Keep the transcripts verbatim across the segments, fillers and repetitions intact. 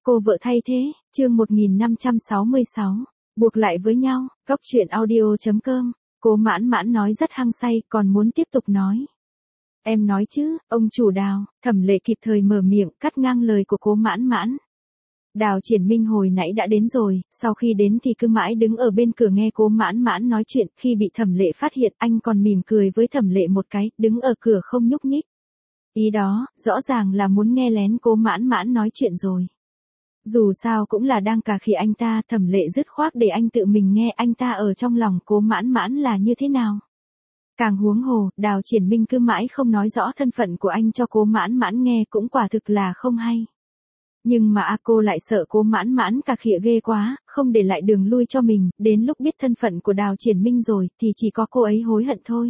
Cô vợ thay thế, chương một nghìn năm trăm sáu mươi sáu, buộc lại với nhau, góc truyện audio.com, Cố Mãn Mãn nói rất hăng say, còn muốn tiếp tục nói. Em nói chứ, ông chủ Đào, Thẩm Lệ kịp thời mở miệng, cắt ngang lời của Cố Mãn Mãn. Đào Triển Minh hồi nãy đã đến rồi, sau khi đến thì cứ mãi đứng ở bên cửa nghe Cố Mãn Mãn nói chuyện, khi bị Thẩm Lệ phát hiện anh còn mỉm cười với Thẩm Lệ một cái, đứng ở cửa không nhúc nhích. Ý đó, rõ ràng là muốn nghe lén Cố Mãn Mãn nói chuyện rồi. Dù sao cũng là đang cà khịa anh ta, Thẩm Lệ dứt khoát để anh tự mình nghe anh ta ở trong lòng Cố Mãn Mãn là như thế nào. Càng huống hồ, Đào Triển Minh cứ mãi không nói rõ thân phận của anh cho Cố Mãn Mãn nghe cũng quả thực là không hay. Nhưng mà a cô lại sợ Cố Mãn Mãn cà khịa ghê quá, không để lại đường lui cho mình, đến lúc biết thân phận của Đào Triển Minh rồi, thì chỉ có cô ấy hối hận thôi.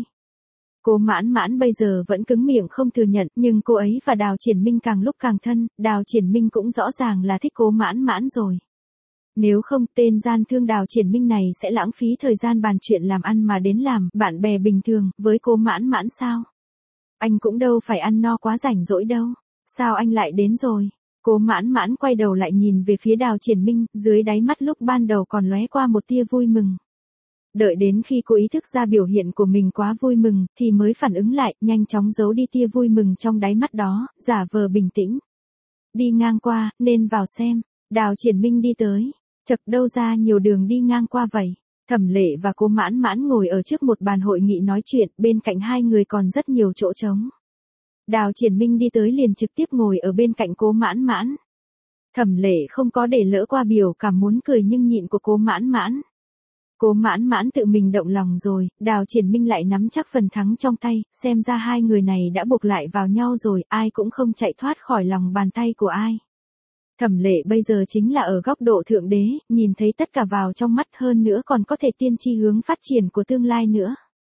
Cố Mãn Mãn bây giờ vẫn cứng miệng không thừa nhận, nhưng cô ấy và Đào Triển Minh càng lúc càng thân, Đào Triển Minh cũng rõ ràng là thích Cố Mãn Mãn rồi. Nếu không, tên gian thương Đào Triển Minh này sẽ lãng phí thời gian bàn chuyện làm ăn mà đến làm bạn bè bình thường với Cố Mãn Mãn sao? Anh cũng đâu phải ăn no quá rảnh rỗi đâu. Sao anh lại đến rồi? Cố Mãn Mãn quay đầu lại nhìn về phía Đào Triển Minh, dưới đáy mắt lúc ban đầu còn lóe qua một tia vui mừng. Đợi đến khi cô ý thức ra biểu hiện của mình quá vui mừng, thì mới phản ứng lại, nhanh chóng giấu đi tia vui mừng trong đáy mắt đó, giả vờ bình tĩnh. Đi ngang qua, nên vào xem. Đào Triển Minh đi tới. Chật đâu ra nhiều đường đi ngang qua vậy. Thẩm Lệ và Cố Mãn Mãn ngồi ở trước một bàn hội nghị nói chuyện, bên cạnh hai người còn rất nhiều chỗ trống. Đào Triển Minh đi tới liền trực tiếp ngồi ở bên cạnh Cố Mãn Mãn. Thẩm Lệ không có để lỡ qua biểu cảm muốn cười nhưng nhịn của Cố Mãn Mãn. Cố Mãn Mãn tự mình động lòng rồi, Đào Triển Minh lại nắm chắc phần thắng trong tay, xem ra hai người này đã buộc lại vào nhau rồi, ai cũng không chạy thoát khỏi lòng bàn tay của ai. Thẩm Lệ bây giờ chính là ở góc độ thượng đế, nhìn thấy tất cả vào trong mắt hơn nữa còn có thể tiên tri hướng phát triển của tương lai nữa.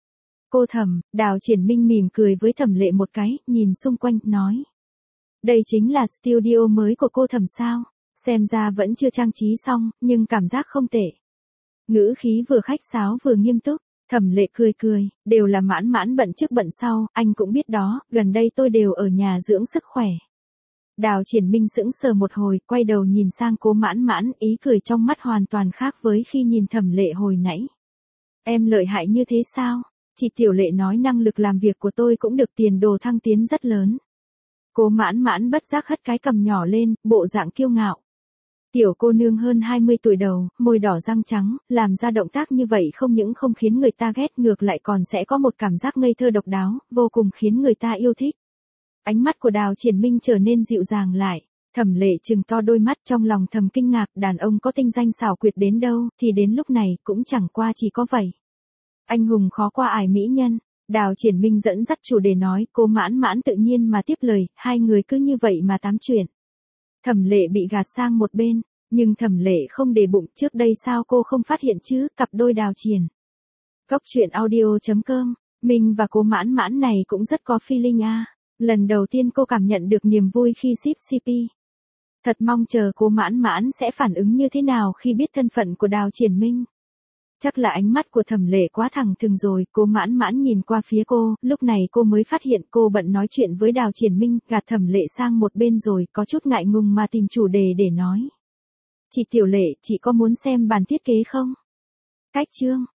Cô Thẩm, Đào Triển Minh mỉm cười với Thẩm Lệ một cái, nhìn xung quanh, nói. Đây chính là studio mới của cô Thẩm sao, xem ra vẫn chưa trang trí xong, nhưng cảm giác không tệ. Ngữ khí vừa khách sáo vừa nghiêm túc, Thẩm Lệ cười cười, đều là Mãn Mãn bận trước bận sau, anh cũng biết đó, gần đây tôi đều ở nhà dưỡng sức khỏe. Đào Triển Minh sững sờ một hồi, quay đầu nhìn sang Cố Mãn Mãn, ý cười trong mắt hoàn toàn khác với khi nhìn Thẩm Lệ hồi nãy. Em lợi hại như thế sao? Chị Tiểu Lệ nói năng lực làm việc của tôi cũng được tiền đồ thăng tiến rất lớn. Cố Mãn Mãn bất giác hất cái cằm nhỏ lên, bộ dạng kiêu ngạo. Tiểu cô nương hơn hai mươi tuổi đầu, môi đỏ răng trắng, làm ra động tác như vậy không những không khiến người ta ghét ngược lại còn sẽ có một cảm giác ngây thơ độc đáo, vô cùng khiến người ta yêu thích. Ánh mắt của Đào Triển Minh trở nên dịu dàng lại, Thẩm Lệ trừng to đôi mắt trong lòng thầm kinh ngạc, đàn ông có tinh danh xảo quyệt đến đâu, thì đến lúc này cũng chẳng qua chỉ có vậy. Anh hùng khó qua ải mỹ nhân, Đào Triển Minh dẫn dắt chủ đề nói, Cố Mãn Mãn tự nhiên mà tiếp lời, hai người cứ như vậy mà tám chuyện. Thẩm Lệ bị gạt sang một bên, nhưng Thẩm Lệ không để bụng, trước đây sao cô không phát hiện chứ, cặp đôi Đào Triển. Góc truyện audio.com, Minh và Cố Mãn Mãn này cũng rất có feeling a. Lần đầu tiên cô cảm nhận được niềm vui khi ship xê pê. Thật mong chờ Cố Mãn Mãn sẽ phản ứng như thế nào khi biết thân phận của Đào Triển Minh. Chắc là ánh mắt của Thẩm Lệ quá thẳng thừng rồi, Cố Mãn Mãn nhìn qua phía cô, lúc này cô mới phát hiện cô bận nói chuyện với Đào Triển Minh, gạt Thẩm Lệ sang một bên rồi, có chút ngại ngùng mà tìm chủ đề để nói. Chị Tiểu Lệ, chị có muốn xem bản thiết kế không? Cách chương.